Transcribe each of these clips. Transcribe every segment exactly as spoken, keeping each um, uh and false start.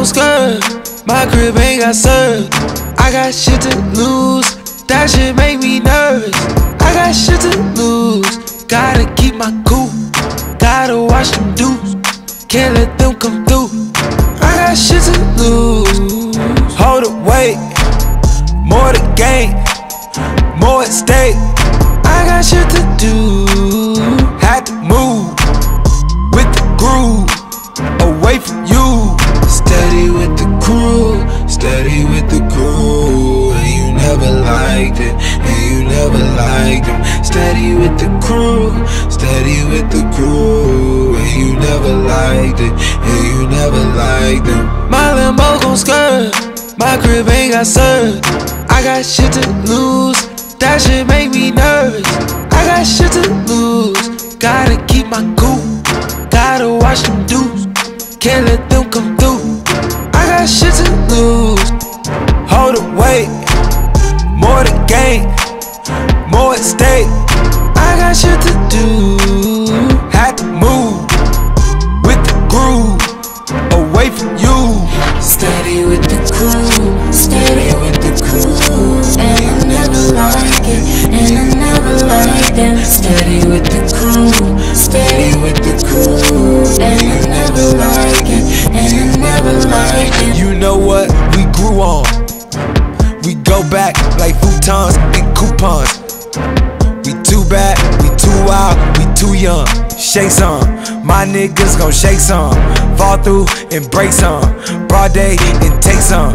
gon' skirt. My crib ain't got served. I got shit to lose. That shit make me nervous. I got shit to lose. Gotta keep my cool. Gotta watch them dudes. Can't let them come through. I got shit to lose. Hold it, wait. More to gain. More at stake. I got shit to do. Had to move with the groove. Away from you. Steady with the crew. Steady with the crew. And you never liked it. And you never liked them. Steady with the crew. Steady with the crew. And you never liked it. And you never liked them. My Lambo gon' skirt. My crib ain't got served. I got shit to lose. That shit make me nervous. I got shit to lose. Gotta keep my cool. Gotta watch them dudes. Can't let them come through. I got shit to lose. Hold it, wait. More to gain. More at stake. I got shit to do. Had to move with the groove. Away from you. Steady with the crew. Steady with the crew. And I never like it. And I never like them. Steady with the crew. Steady with the crew. And I never like it. And I never like it. You know what we grew on. We go back like futons and coupons. We too bad, we too wild, we too young. Shake some, my niggas gon' shake some. Fall through and break some. Broad day and take some.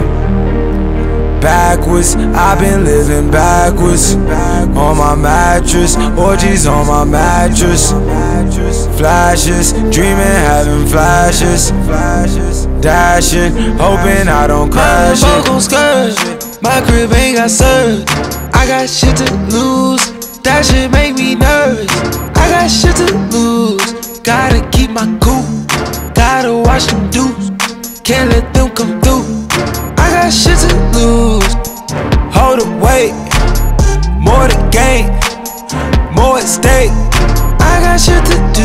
Backwards, I've been living backwards. On my mattress, orgies on my mattress. Flashes, dreaming, having flashes. Dashing, hoping I don't crash it. Gon' skirt. My crib ain't got served. I got shit to lose. That shit make me nervous. I got shit to lose. Gotta keep my cool. Gotta watch them dudes. Can't let them come through. I got shit to lose. Hold it, wait. More to gain. More at stake. I got shit to do.